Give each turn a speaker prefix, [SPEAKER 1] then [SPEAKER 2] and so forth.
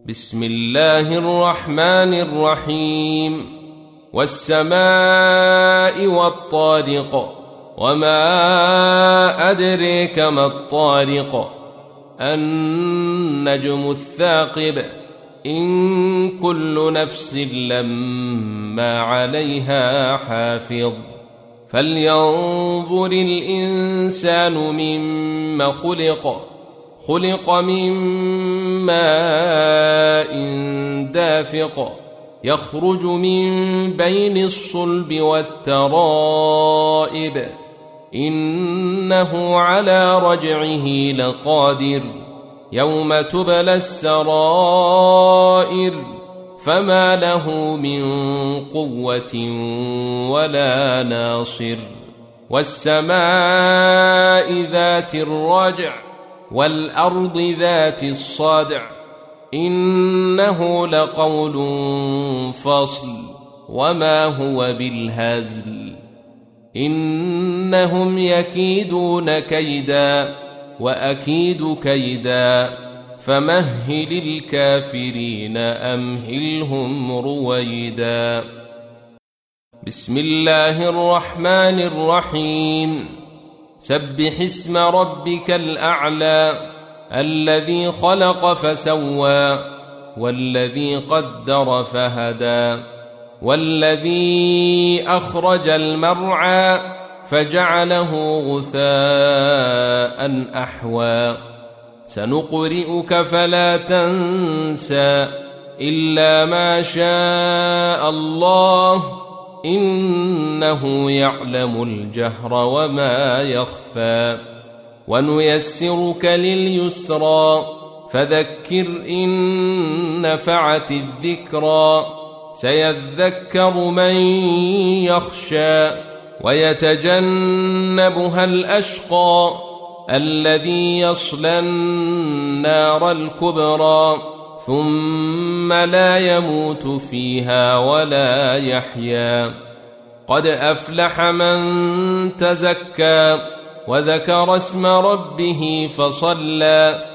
[SPEAKER 1] بسم الله الرحمن الرحيم والسماء والطارق وما أدريك ما الطارق النجم الثاقب إن كل نفس لما عليها حافظ فلينظر الإنسان مما خلق من ماء دافق يخرج من بين الصلب والترائب إنه على رجعه لقادر يوم تبلى السرائر فما له من قوة ولا ناصر والسماء ذات الرجع والأرض ذات الصدع إنه لقول فصل وما هو بالهزل إنهم يكيدون كيدا وأكيد كيدا فمهل الكافرين أمهلهم رويدا بسم الله الرحمن الرحيم سبح اسم ربك الأعلى الذي خلق فسوى والذي قدر فهدى والذي أخرج المرعى فجعله غثاء أحوى سنقرئك فلا تنسى إلا ما شاء الله إنه يعلم الجهر وما يخفى ونيسرك لليسرى فذكر إن نفعت الذكرى سيذكر من يخشى ويتجنبها الأشقى الذي يصلى النار الكبرى ثم لا يموت فيها ولا يحيا قد أفلح من تزكى وذكر اسم ربه فصلى